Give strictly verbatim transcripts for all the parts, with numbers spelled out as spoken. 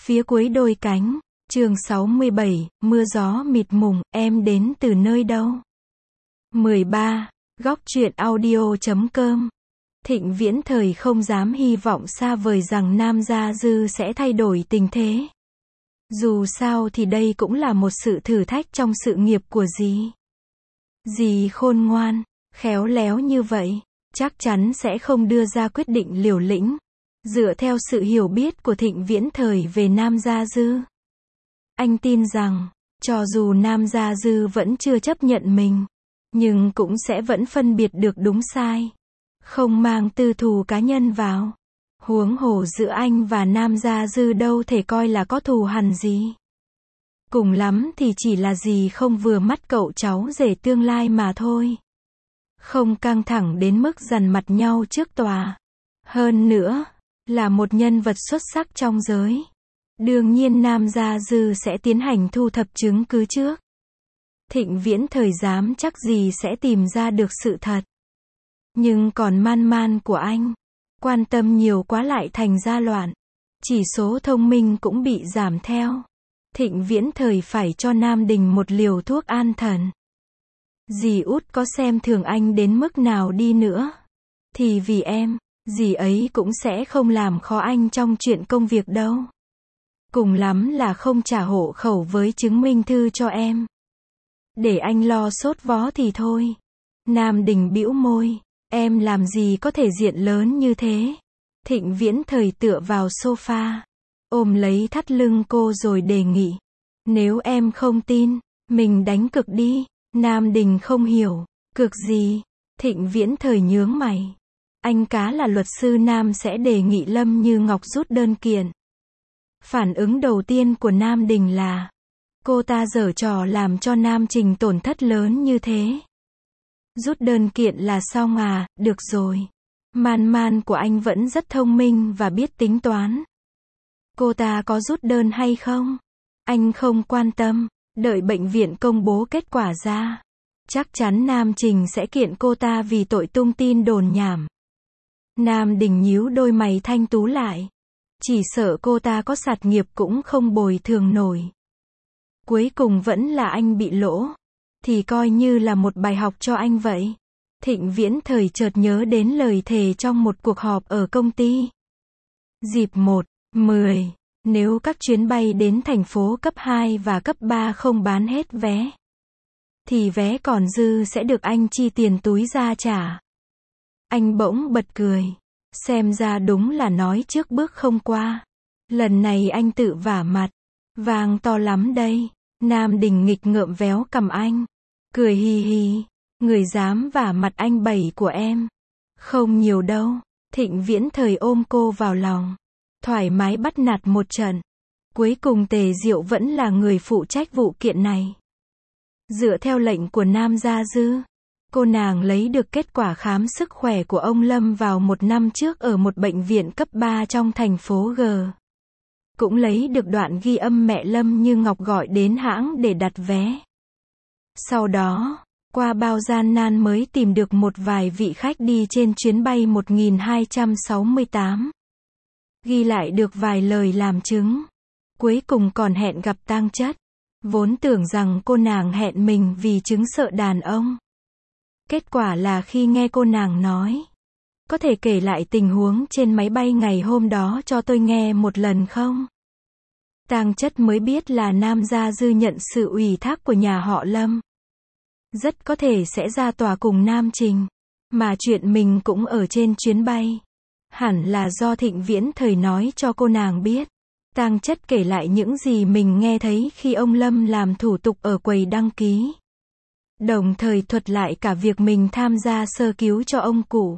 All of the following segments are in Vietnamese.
Phía cuối đôi cánh, chương sáu mươi bảy, mưa gió mịt mùng, em đến từ nơi đâu? mười ba. Góc truyện audio chấm com. Thịnh Viễn thời không dám hy vọng xa vời rằng Nam Gia Dư sẽ thay đổi tình thế. Dù sao thì đây cũng là một sự thử thách trong sự nghiệp của dì. Dì khôn ngoan, khéo léo như vậy, chắc chắn sẽ không đưa ra quyết định liều lĩnh. Dựa theo sự hiểu biết của Thịnh Viễn thời về Nam Gia Dư, anh tin rằng, cho dù Nam Gia Dư vẫn chưa chấp nhận mình, nhưng cũng sẽ vẫn phân biệt được đúng sai, không mang tư thù cá nhân vào. Huống hồ giữa anh và Nam Gia Dư đâu thể coi là có thù hằn gì. Cùng lắm thì chỉ là dì không vừa mắt cậu cháu rể tương lai mà thôi. Không căng thẳng đến mức dằn mặt nhau trước tòa. Hơn nữa, là một nhân vật xuất sắc trong giới. Đương nhiên Nam Gia Dư sẽ tiến hành thu thập chứng cứ trước. Thịnh Viễn thời dám chắc gì sẽ tìm ra được sự thật. Nhưng còn man man của anh, quan tâm nhiều quá lại thành ra loạn. Chỉ số thông minh cũng bị giảm theo. Thịnh Viễn thời phải cho Nam Đình một liều thuốc an thần. Dì út có xem thường anh đến mức nào đi nữa, thì vì em, dì ấy cũng sẽ không làm khó anh trong chuyện công việc đâu. Cùng lắm là không trả hộ khẩu với chứng minh thư cho em, để anh lo sốt vó thì thôi. Nam Đình bĩu môi, em làm gì có thể diện lớn như thế. Thịnh Viễn thời tựa vào sofa, ôm lấy thắt lưng cô rồi đề nghị, nếu em không tin, mình đánh cược đi. Nam Đình không hiểu, cược gì? Thịnh Viễn thời nhướng mày. Anh cá là luật sư Nam sẽ đề nghị Lâm Như Ngọc rút đơn kiện. Phản ứng đầu tiên của Nam Đình là, cô ta giở trò làm cho Nam Trình tổn thất lớn như thế. Rút đơn kiện là xong à? Được rồi. Man man của anh vẫn rất thông minh và biết tính toán. Cô ta có rút đơn hay không? Anh không quan tâm. Đợi bệnh viện công bố kết quả ra, chắc chắn Nam Trình sẽ kiện cô ta vì tội tung tin đồn nhảm. Nam Đình nhíu đôi mày thanh tú lại. Chỉ sợ cô ta có sạt nghiệp cũng không bồi thường nổi. Cuối cùng vẫn là anh bị lỗ. Thì coi như là một bài học cho anh vậy. Thịnh Viễn thời chợt nhớ đến lời thề trong một cuộc họp ở công ty. Dịp một, mười. Nếu các chuyến bay đến thành phố cấp hai và cấp ba không bán hết vé, thì vé còn dư sẽ được anh chi tiền túi ra trả. Anh bỗng bật cười. Xem ra đúng là nói trước bước không qua. Lần này anh tự vả mặt. Vang to lắm đây. Nam Đình nghịch ngợm véo cằm anh. Cười hì hì. Người dám vả mặt anh bảy của em. Không nhiều đâu. Thịnh Viễn thời ôm cô vào lòng. Thoải mái bắt nạt một trận. Cuối cùng Tề Diệu vẫn là người phụ trách vụ kiện này. Dựa theo lệnh của Nam Gia Dư, cô nàng lấy được kết quả khám sức khỏe của ông Lâm vào một năm trước ở một bệnh viện cấp ba trong thành phố G. Cũng lấy được đoạn ghi âm mẹ Lâm Như Ngọc gọi đến hãng để đặt vé. Sau đó, qua bao gian nan mới tìm được một vài vị khách đi trên chuyến bay một nghìn hai trăm sáu mươi tám. Ghi lại được vài lời làm chứng. Cuối cùng còn hẹn gặp Tang Chất. Vốn tưởng rằng cô nàng hẹn mình vì chứng sợ đàn ông. Kết quả là khi nghe cô nàng nói, có thể kể lại tình huống trên máy bay ngày hôm đó cho tôi nghe một lần không? Tang Chất mới biết là Nam Gia Dư nhận sự ủy thác của nhà họ Lâm. Rất có thể sẽ ra tòa cùng Nam Trình. Mà chuyện mình cũng ở trên chuyến bay. Hẳn là do Thịnh Viễn thời nói cho cô nàng biết. Tang Chất kể lại những gì mình nghe thấy khi ông Lâm làm thủ tục ở quầy đăng ký. Đồng thời thuật lại cả việc mình tham gia sơ cứu cho ông cụ.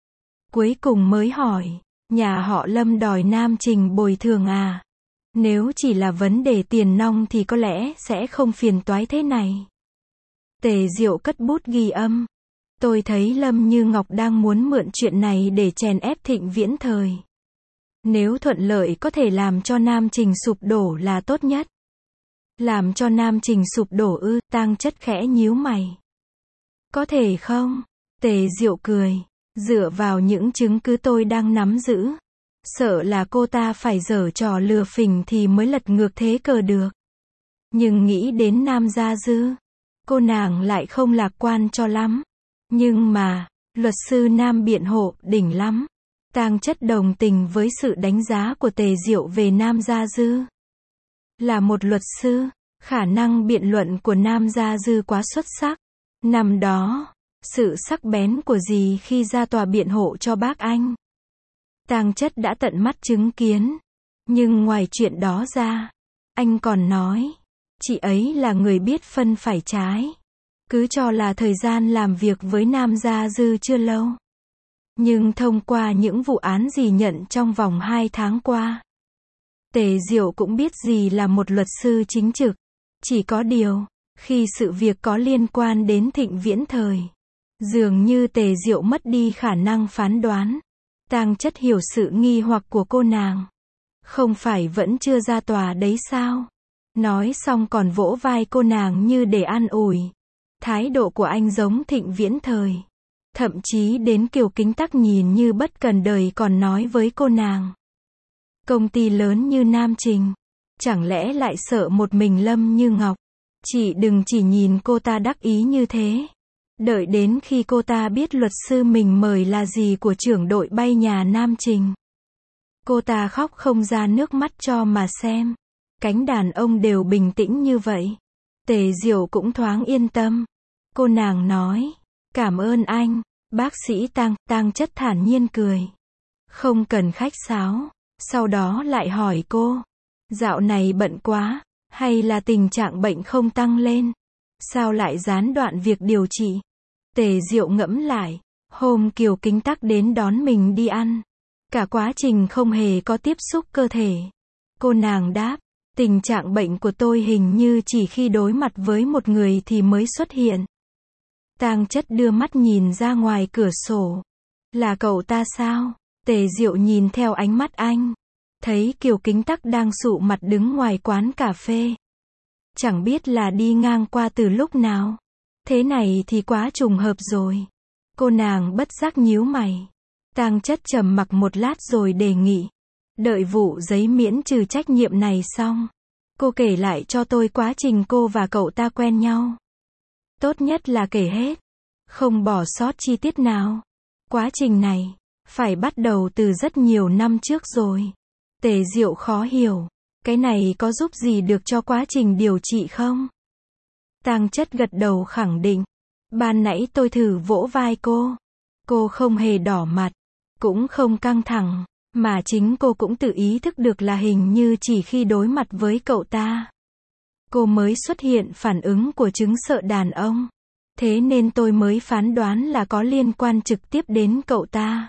Cuối cùng mới hỏi, nhà họ Lâm đòi Nam Trình bồi thường à? Nếu chỉ là vấn đề tiền nong thì có lẽ sẽ không phiền toái thế này. Tề Diệu cất bút ghi âm. Tôi thấy Lâm Như Ngọc đang muốn mượn chuyện này để chèn ép Thịnh Viễn thời. Nếu thuận lợi có thể làm cho Nam Trình sụp đổ là tốt nhất. Làm cho Nam Trình sụp đổ ư? Tang Chất khẽ nhíu mày. Có thể không? Tề Diệu cười. Dựa vào những chứng cứ tôi đang nắm giữ, Sợ là cô ta phải giở trò lừa phỉnh thì mới lật ngược thế cờ được. Nhưng nghĩ đến Nam Gia Dư, cô nàng lại không lạc quan cho lắm. Nhưng mà, luật sư Nam biện hộ đỉnh lắm. Tang Chất đồng tình với sự đánh giá của Tề Diệu về Nam Gia Dư. Là một luật sư, khả năng biện luận của Nam Gia Dư quá xuất sắc. Năm đó, sự sắc bén của dì khi ra tòa biện hộ cho bác anh, Tang Chất đã tận mắt chứng kiến. Nhưng ngoài chuyện đó ra, anh còn nói, chị ấy là người biết phân phải trái. Cứ cho là thời gian làm việc với Nam Gia Dư chưa lâu. Nhưng thông qua những vụ án dì nhận trong vòng hai tháng qua, Tề Diệu cũng biết dì là một luật sư chính trực. Chỉ có điều, khi sự việc có liên quan đến Thịnh Viễn Thời, dường như Tề Diệu mất đi khả năng phán đoán. Tang Chất hiểu sự nghi hoặc của cô nàng. Không phải vẫn chưa ra tòa đấy sao? Nói xong còn vỗ vai cô nàng như để an ủi. Thái độ của anh giống Thịnh Viễn Thời. Thậm chí đến Kiều Kính Tắc nhìn như bất cần đời còn nói với cô nàng. Công ty lớn như Nam Trình, chẳng lẽ lại sợ một mình Lâm Như Ngọc? Chị đừng chỉ nhìn cô ta đắc ý như thế. Đợi đến khi cô ta biết luật sư mình mời là gì của trưởng đội bay nhà Nam Trình, cô ta khóc không ra nước mắt cho mà xem. Cánh đàn ông đều bình tĩnh như vậy, Tề Diệu cũng thoáng yên tâm. Cô nàng nói, cảm ơn anh, bác sĩ Tang. Tang Chất thản nhiên cười. Không cần khách sáo. Sau đó lại hỏi cô, dạo này bận quá, hay là tình trạng bệnh không tăng lên? Sao lại gián đoạn việc điều trị? Tề Diệu ngẫm lại, hôm Kiều Kính Tắc đến đón mình đi ăn, cả quá trình không hề có tiếp xúc cơ thể. Cô nàng đáp, tình trạng bệnh của tôi hình như chỉ khi đối mặt với một người thì mới xuất hiện. Tang Chất đưa mắt nhìn ra ngoài cửa sổ. Là cậu ta sao? Tề Diệu nhìn theo ánh mắt anh, thấy Kiều Kính Tắc đang sụ mặt đứng ngoài quán cà phê. Chẳng biết là đi ngang qua từ lúc nào. Thế này thì quá trùng hợp rồi. Cô nàng bất giác nhíu mày. Tang Chất trầm mặc một lát rồi đề nghị, đợi vụ giấy miễn trừ trách nhiệm này xong, cô kể lại cho tôi quá trình cô và cậu ta quen nhau. Tốt nhất là kể hết, không bỏ sót chi tiết nào. Quá trình này phải bắt đầu từ rất nhiều năm trước rồi. Tề Diệu khó hiểu, cái này có giúp gì được cho quá trình điều trị không? Tang Chất gật đầu khẳng định. Ban nãy tôi thử vỗ vai cô. Cô không hề đỏ mặt, cũng không căng thẳng, mà chính cô cũng tự ý thức được là hình như chỉ khi đối mặt với cậu ta, cô mới xuất hiện phản ứng của chứng sợ đàn ông. Thế nên tôi mới phán đoán là có liên quan trực tiếp đến cậu ta.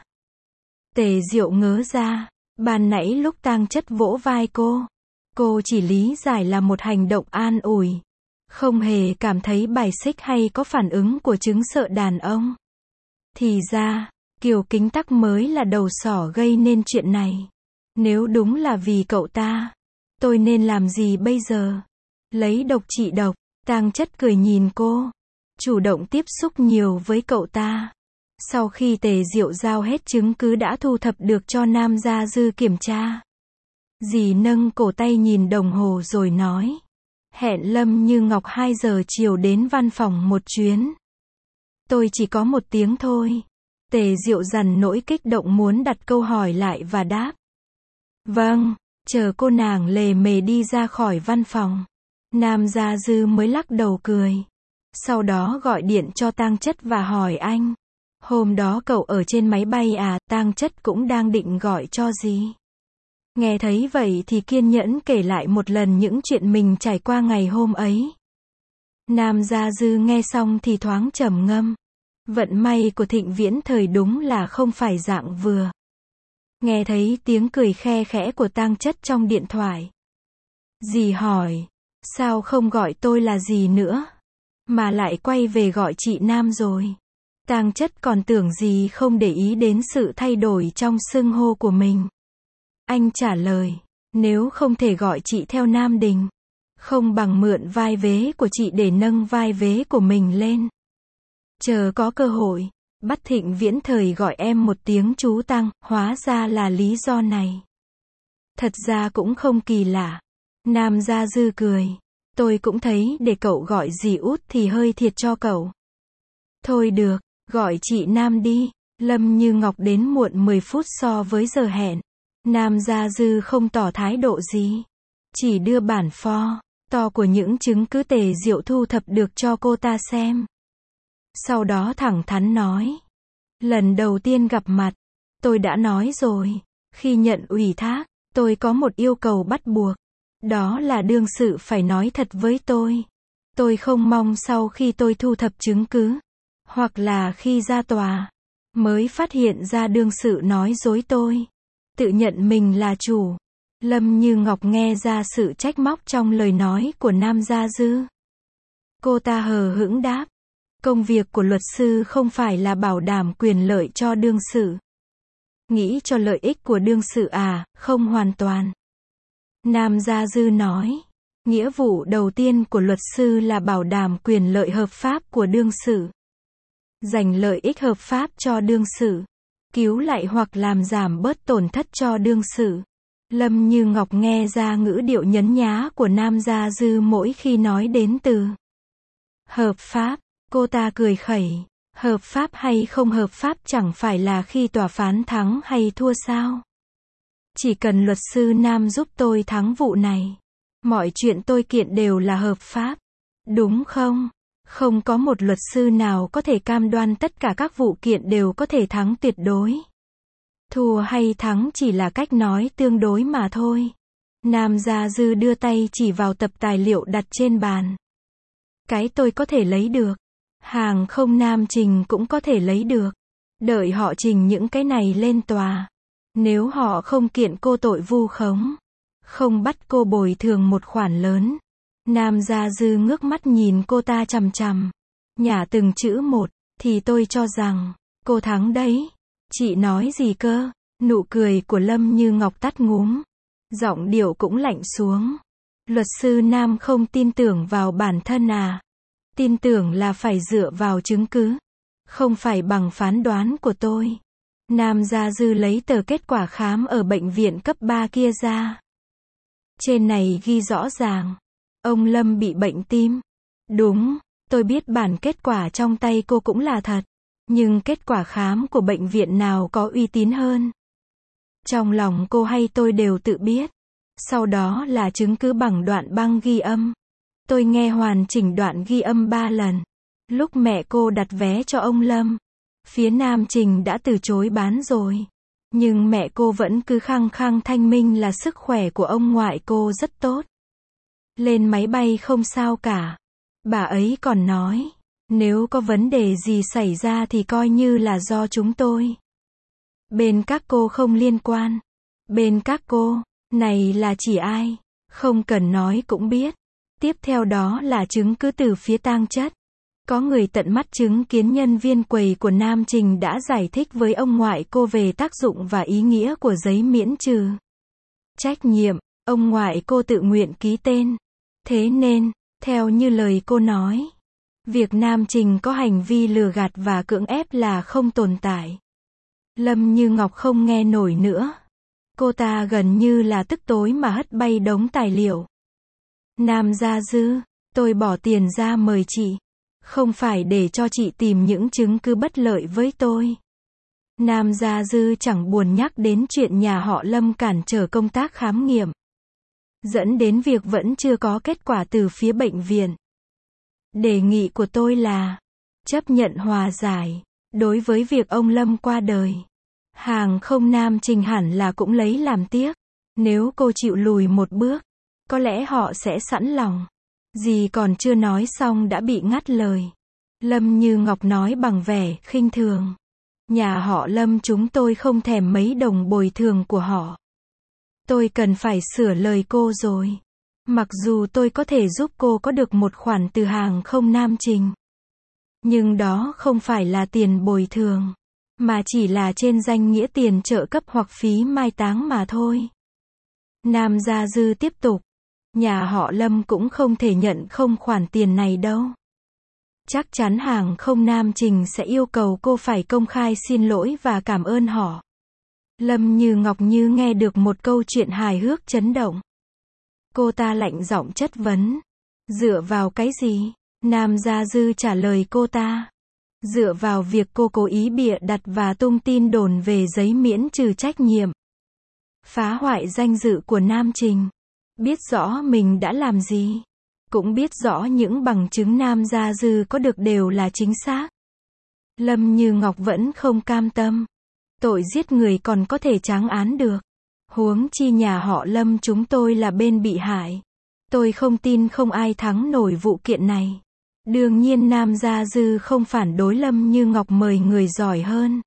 Tề Diệu ngớ ra, ban nãy lúc Tang Chất vỗ vai cô, cô chỉ lý giải là một hành động an ủi, không hề cảm thấy bài xích hay có phản ứng của chứng sợ đàn ông. Thì ra, Kiều Kính Tắc mới là đầu sỏ gây nên chuyện này. Nếu đúng là vì cậu ta, tôi nên làm gì bây giờ? Lấy độc trị độc. Tang Chất cười nhìn cô, chủ động tiếp xúc nhiều với cậu ta. Sau khi Tề Diệu giao hết chứng cứ đã thu thập được cho Nam Gia Dư kiểm tra, dì nâng cổ tay nhìn đồng hồ rồi nói, hẹn Lâm Như Ngọc hai giờ chiều đến văn phòng một chuyến. Tôi chỉ có một tiếng thôi. Tề Diệu dằn nỗi kích động muốn đặt câu hỏi lại và đáp, vâng. Chờ cô nàng lề mề đi ra khỏi văn phòng, Nam Gia Dư mới lắc đầu cười. Sau đó gọi điện cho Tang Chất và hỏi anh, hôm đó cậu ở trên máy bay à? Tang Chất cũng đang định gọi cho dì. Nghe thấy vậy thì kiên nhẫn kể lại một lần những chuyện mình trải qua ngày hôm ấy. Nam Gia Dư nghe xong thì thoáng trầm ngâm. Vận may của Thịnh Viễn Thời đúng là không phải dạng vừa. Nghe thấy tiếng cười khe khẽ của Tang Chất trong điện thoại, dì hỏi, sao không gọi tôi là dì nữa, mà lại quay về gọi chị Nam rồi? Tang Chất còn tưởng dì không để ý đến sự thay đổi trong xưng hô của mình. Anh trả lời, nếu không thể gọi chị theo Nam Đình, không bằng mượn vai vế của chị để nâng vai vế của mình lên. Chờ có cơ hội, Bắt Thịnh Viễn Thời gọi em một tiếng chú Tăng, hóa ra là lý do này. Thật ra cũng không kỳ lạ. Nam Gia Dư cười. Tôi cũng thấy để cậu gọi dì út thì hơi thiệt cho cậu. Thôi được, gọi chị Nam đi. Lâm Như Ngọc đến muộn mười phút so với giờ hẹn. Nam Gia Dư không tỏ thái độ gì. Chỉ đưa bản pho to của những chứng cứ Tề Diệu thu thập được cho cô ta xem. Sau đó thẳng thắn nói. Lần đầu tiên gặp mặt, tôi đã nói rồi. Khi nhận ủy thác, tôi có một yêu cầu bắt buộc. Đó là đương sự phải nói thật với tôi. Tôi không mong sau khi tôi thu thập chứng cứ, hoặc là khi ra tòa, mới phát hiện ra đương sự nói dối tôi. Tự nhận mình là chủ. Lâm Như Ngọc nghe ra sự trách móc trong lời nói của Nam Gia Dư. Cô ta hờ hững đáp. Công việc của luật sư không phải là bảo đảm quyền lợi cho đương sự. Nghĩ cho lợi ích của đương sự à, không hoàn toàn. Nam Gia Dư nói. Nghĩa vụ đầu tiên của luật sư là bảo đảm quyền lợi hợp pháp của đương sự. Dành lợi ích hợp pháp cho đương sự. Cứu lại hoặc làm giảm bớt tổn thất cho đương sự. Lâm Như Ngọc nghe ra ngữ điệu nhấn nhá của Nam Gia Dư mỗi khi nói đến từ hợp pháp. Cô ta cười khẩy. Hợp pháp hay không hợp pháp chẳng phải là khi tòa phán thắng hay thua sao? Chỉ cần luật sư Nam giúp tôi thắng vụ này, mọi chuyện tôi kiện đều là hợp pháp. Đúng không? Không có một luật sư nào có thể cam đoan tất cả các vụ kiện đều có thể thắng tuyệt đối. Thua hay thắng chỉ là cách nói tương đối mà thôi. Nam Gia Dư đưa tay chỉ vào tập tài liệu đặt trên bàn. Cái tôi có thể lấy được. Hàng không Nam Trình cũng có thể lấy được. Đợi họ trình những cái này lên tòa. Nếu họ không kiện cô tội vu khống, không bắt cô bồi thường một khoản lớn. Nam Gia Dư ngước mắt nhìn cô ta chằm chằm. Nhả từng chữ một, thì tôi cho rằng, cô thắng đấy. Chị nói gì cơ? Nụ cười của Lâm Như Ngọc tắt ngúm. Giọng điệu cũng lạnh xuống. Luật sư Nam không tin tưởng vào bản thân à? Tin tưởng là phải dựa vào chứng cứ, không phải bằng phán đoán của tôi. Nam Gia Dư lấy tờ kết quả khám ở bệnh viện cấp ba kia ra. Trên này ghi rõ ràng, ông Lâm bị bệnh tim. Đúng, tôi biết bản kết quả trong tay cô cũng là thật. Nhưng kết quả khám của bệnh viện nào có uy tín hơn? Trong lòng cô hay tôi đều tự biết. Sau đó là chứng cứ bằng đoạn băng ghi âm. Tôi nghe hoàn chỉnh đoạn ghi âm ba lần. Lúc mẹ cô đặt vé cho ông Lâm, phía Nam Trình đã từ chối bán rồi. Nhưng mẹ cô vẫn cứ khăng khăng thanh minh là sức khỏe của ông ngoại cô rất tốt. Lên máy bay không sao cả. Bà ấy còn nói, nếu có vấn đề gì xảy ra thì coi như là do chúng tôi. Bên các cô không liên quan. Bên các cô, này là chỉ ai? Không cần nói cũng biết. Tiếp theo đó là chứng cứ từ phía tang chất. Có người tận mắt chứng kiến nhân viên quầy của Nam Trình đã giải thích với ông ngoại cô về tác dụng và ý nghĩa của giấy miễn trừ trách nhiệm. Ông ngoại cô tự nguyện ký tên. Thế nên, theo như lời cô nói, việc Nam Trình có hành vi lừa gạt và cưỡng ép là không tồn tại. Lâm Như Ngọc không nghe nổi nữa. Cô ta gần như là tức tối mà hất bay đống tài liệu. Nam Gia Dư, tôi bỏ tiền ra mời chị. Không phải để cho chị tìm những chứng cứ bất lợi với tôi. Nam Gia Dư chẳng buồn nhắc đến chuyện nhà họ Lâm cản trở công tác khám nghiệm, dẫn đến việc vẫn chưa có kết quả từ phía bệnh viện. Đề nghị của tôi là chấp nhận hòa giải. Đối với việc ông Lâm qua đời, hàng không Nam Trình hẳn là cũng lấy làm tiếc. Nếu cô chịu lùi một bước, có lẽ họ sẽ sẵn lòng. Dì còn chưa nói xong đã bị ngắt lời. Lâm Như Ngọc nói bằng vẻ khinh thường. Nhà họ Lâm chúng tôi không thèm mấy đồng bồi thường của họ. Tôi cần phải sửa lời cô rồi. Mặc dù tôi có thể giúp cô có được một khoản từ hàng không Nam Trình, nhưng đó không phải là tiền bồi thường, mà chỉ là trên danh nghĩa tiền trợ cấp hoặc phí mai táng mà thôi. Nam Gia Dư tiếp tục. Nhà họ Lâm cũng không thể nhận không khoản tiền này đâu. Chắc chắn hàng không Nam Trình sẽ yêu cầu cô phải công khai xin lỗi và cảm ơn họ. Lâm Như Ngọc như nghe được một câu chuyện hài hước chấn động. Cô ta lạnh giọng chất vấn. Dựa vào cái gì? Nam Gia Dư trả lời cô ta. Dựa vào việc cô cố ý bịa đặt và tung tin đồn về giấy miễn trừ trách nhiệm. Phá hoại danh dự của Nam Trình. Biết rõ mình đã làm gì. Cũng biết rõ những bằng chứng Nam Gia Dư có được đều là chính xác. Lâm Như Ngọc vẫn không cam tâm. Tội giết người còn có thể tráng án được. Huống chi nhà họ Lâm chúng tôi là bên bị hại. Tôi không tin không ai thắng nổi vụ kiện này. Đương nhiên Nam Gia Dư không phản đối Lâm Như Ngọc mời người giỏi hơn.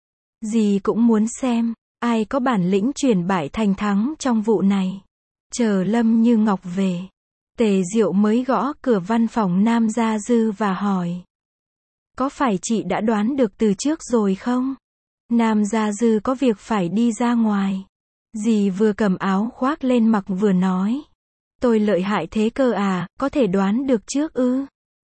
Dì cũng muốn xem, ai có bản lĩnh chuyển bại thành thắng trong vụ này. Chờ Lâm Như Ngọc về, Tề Diệu mới gõ cửa văn phòng Nam Gia Dư và hỏi. Có phải chị đã đoán được từ trước rồi không? Nam Gia Dư có việc phải đi ra ngoài. Dì vừa cầm áo khoác lên mặc vừa nói. Tôi lợi hại thế cơ à, có thể đoán được trước ư?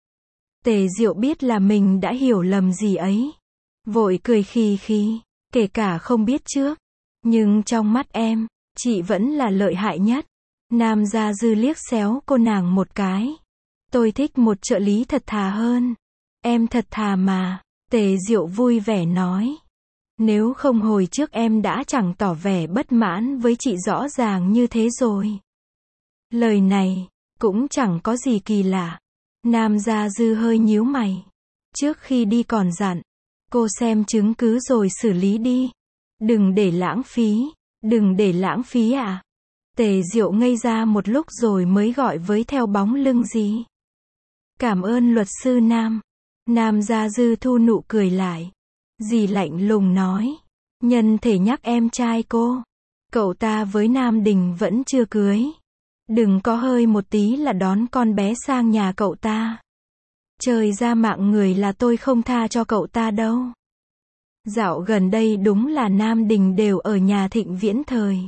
Tề Diệu biết là mình đã hiểu lầm gì ấy. Vội cười khì khì, kể cả không biết trước. Nhưng trong mắt em, chị vẫn là lợi hại nhất. Nam Gia Dư liếc xéo cô nàng một cái. Tôi thích một trợ lý thật thà hơn. Em thật thà mà, Tề Diệu vui vẻ nói. Nếu không hồi trước em đã chẳng tỏ vẻ bất mãn với chị rõ ràng như thế rồi. Lời này, cũng chẳng có gì kỳ lạ. Nam Gia Dư hơi nhíu mày. Trước khi đi còn dặn. Cô xem chứng cứ rồi xử lý đi. Đừng để lãng phí. Đừng để lãng phí à. Tề Diệu ngây ra một lúc rồi mới gọi với theo bóng lưng gì. Cảm ơn luật sư Nam. Nam Gia Dư thu nụ cười lại. Dì lạnh lùng nói. Nhân thể nhắc em trai cô. Cậu ta với Nam Đình vẫn chưa cưới. Đừng có hơi một tí là đón con bé sang nhà cậu ta. Trời ra mạng người là tôi không tha cho cậu ta đâu. Dạo gần đây đúng là Nam Đình đều ở nhà Thịnh Viễn Thời.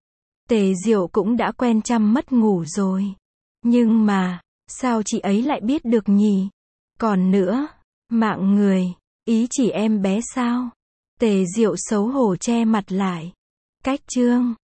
Tề Diệu cũng đã quen chăm mất ngủ rồi. Nhưng mà, sao chị ấy lại biết được nhỉ? Còn nữa, mạng người, ý chỉ em bé sao? Tề Diệu xấu hổ che mặt lại. Cách chương